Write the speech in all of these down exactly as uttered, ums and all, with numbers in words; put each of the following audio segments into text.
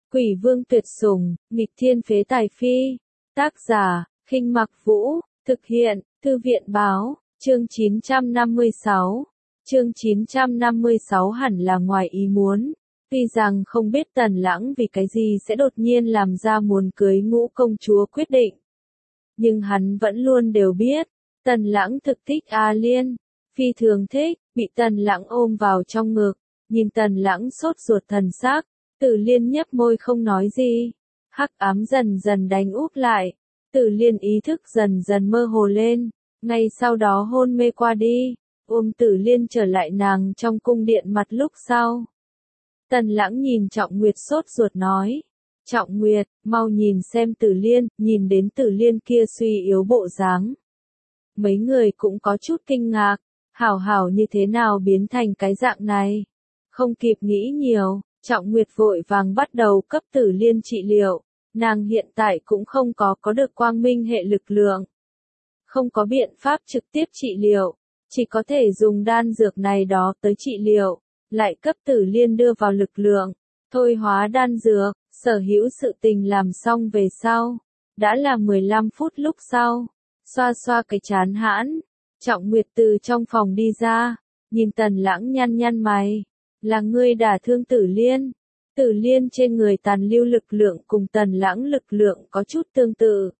Quỷ vương tuyệt sủng, nghịch thiên phế tài phi. Tác giả, Khinh Mặc Vũ, thực hiện, Thư viện báo, chương chín trăm năm mươi sáu. Chương chín trăm năm mươi sáu hẳn là ngoài ý muốn. Tuy rằng không biết Tần Lãng vì cái gì sẽ đột nhiên làm ra muốn cưới Ngũ công chúa quyết định. Nhưng hắn vẫn luôn đều biết, Tần Lãng thực thích A Liên, phi thường thích, bị Tần Lãng ôm vào trong ngực, nhìn Tần Lãng sốt ruột thần sắc, Tử Liên nhếch môi không nói gì. Hắc ám dần dần đánh úp lại, Tử Liên ý thức dần dần mơ hồ lên, ngay sau đó hôn mê qua đi, ôm Tử Liên trở lại nàng trong cung điện mặt lúc sau. Tần Lãng nhìn Trọng Nguyệt sốt ruột nói, Trọng Nguyệt, mau nhìn xem Tử Liên, nhìn đến Tử Liên kia suy yếu bộ dáng. Mấy người cũng có chút kinh ngạc, hảo hảo như thế nào biến thành cái dạng này. Không kịp nghĩ nhiều, Trọng Nguyệt vội vàng bắt đầu cấp Tử Liên trị liệu, nàng hiện tại cũng không có có được quang minh hệ lực lượng. Không có biện pháp trực tiếp trị liệu, chỉ có thể dùng đan dược này đó tới trị liệu, lại cấp Tử Liên đưa vào lực lượng, thôi hóa đan dược, sở hữu sự tình làm xong về sau. Đã là mười lăm phút lúc sau, xoa xoa cái chán hãn, Trọng Nguyệt từ trong phòng đi ra, nhìn Tần Lãng nhăn nhăn mày, là ngươi đả thương Tử Liên. Tử Liên trên người tàn lưu lực lượng cùng Tần Lãng lực lượng có chút tương tự.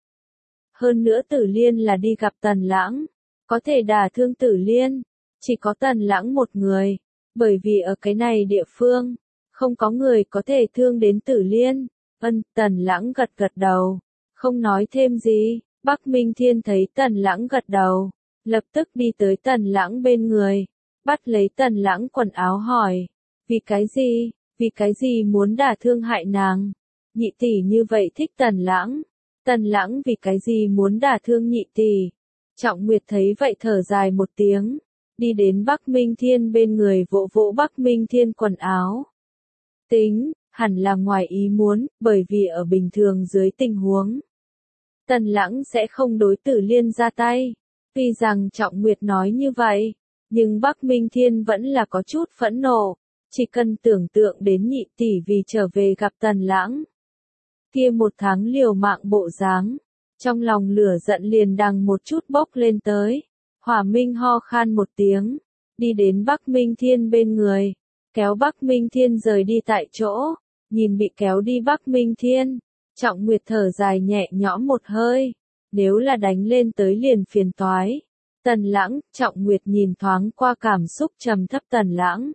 Hơn nữa Tử Liên là đi gặp Tần Lãng, có thể đả thương Tử Liên, chỉ có Tần Lãng một người, bởi vì ở cái này địa phương, không có người có thể thương đến Tử Liên. Ân, Tần Lãng gật gật đầu, không nói thêm gì. Bắc Minh Thiên thấy Tần Lãng gật đầu, lập tức đi tới Tần Lãng bên người, bắt lấy Tần Lãng quần áo hỏi, vì cái gì, vì cái gì muốn đả thương hại nàng? Nhị tỷ như vậy thích Tần Lãng, Tần Lãng vì cái gì muốn đả thương nhị tỷ? Trọng Nguyệt thấy vậy thở dài một tiếng, đi đến Bắc Minh Thiên bên người vỗ vỗ Bắc Minh Thiên quần áo. Tính, hẳn là ngoài ý muốn, bởi vì ở bình thường dưới tình huống, Tần Lãng sẽ không đối Tử Liên ra tay. Tuy rằng Trọng Nguyệt nói như vậy, nhưng Bắc Minh Thiên vẫn là có chút phẫn nộ, chỉ cần tưởng tượng đến nhị tỷ vì trở về gặp Tần Lãng. Kia một tháng liều mạng bộ dáng, trong lòng lửa giận liền đằng một chút bốc lên tới. Hỏa Minh ho khan một tiếng, đi đến Bắc Minh Thiên bên người, kéo Bắc Minh Thiên rời đi tại chỗ, nhìn bị kéo đi Bắc Minh Thiên. Trọng Nguyệt thở dài nhẹ nhõm một hơi, nếu là đánh lên tới liền phiền toái. Tần Lãng, Trọng Nguyệt nhìn thoáng qua cảm xúc trầm thấp Tần Lãng.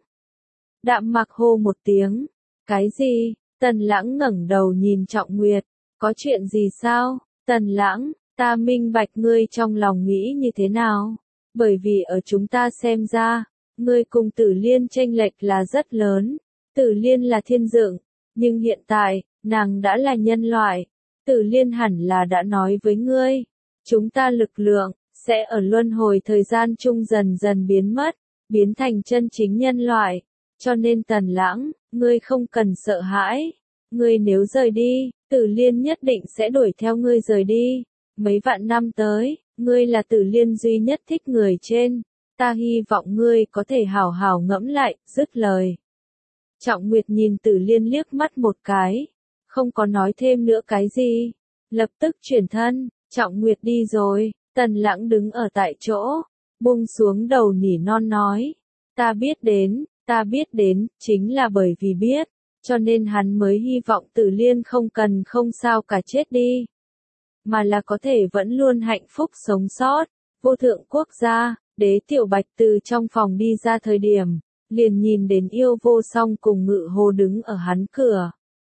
Đạm Mạc hô một tiếng, cái gì? Tần Lãng ngẩng đầu nhìn Trọng Nguyệt, có chuyện gì sao? Tần Lãng, ta minh bạch ngươi trong lòng nghĩ như thế nào? Bởi vì ở chúng ta xem ra, ngươi cùng Tử Liên chênh lệch là rất lớn. Tử Liên là thiên dựng, nhưng hiện tại, nàng đã là nhân loại. Tử Liên hẳn là đã nói với ngươi, chúng ta lực lượng sẽ ở luân hồi thời gian chung dần dần biến mất, biến thành chân chính nhân loại. Cho nên Tần Lãng, ngươi không cần sợ hãi. Ngươi nếu rời đi, Tử Liên nhất định sẽ đuổi theo ngươi rời đi. Mấy vạn năm tới, ngươi là Tử Liên duy nhất thích người trên. Ta hy vọng ngươi có thể hảo hảo ngẫm lại, dứt lời. Trọng Nguyệt nhìn Tử Liên liếc mắt một cái, không có nói thêm nữa cái gì. Lập tức chuyển thân, Trọng Nguyệt đi rồi, Tần Lãng đứng ở tại chỗ, buông xuống đầu nỉ non nói. Ta biết đến, ta biết đến, chính là bởi vì biết, cho nên hắn mới hy vọng Tử Liên không cần không sao cả chết đi, mà là có thể vẫn luôn hạnh phúc sống sót. Vô thượng quốc gia, Đế Tiểu Bạch từ trong phòng đi ra thời điểm, liền nhìn đến Yêu Vô Song cùng Ngự Hồ đứng ở hắn cửa.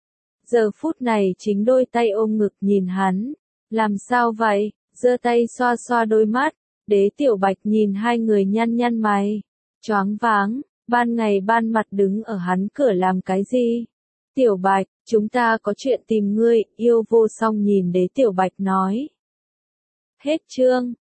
Giờ phút này chính đôi tay ôm ngực nhìn hắn, làm sao vậy, giơ tay xoa xoa đôi mắt. Đế Tiểu Bạch nhìn hai người nhăn nhăn mày, choáng váng, ban ngày ban mặt đứng ở hắn cửa làm cái gì? Tiểu Bạch, chúng ta có chuyện tìm ngươi. Yêu Vô Song nhìn Đế Tiểu Bạch nói. Hết chương.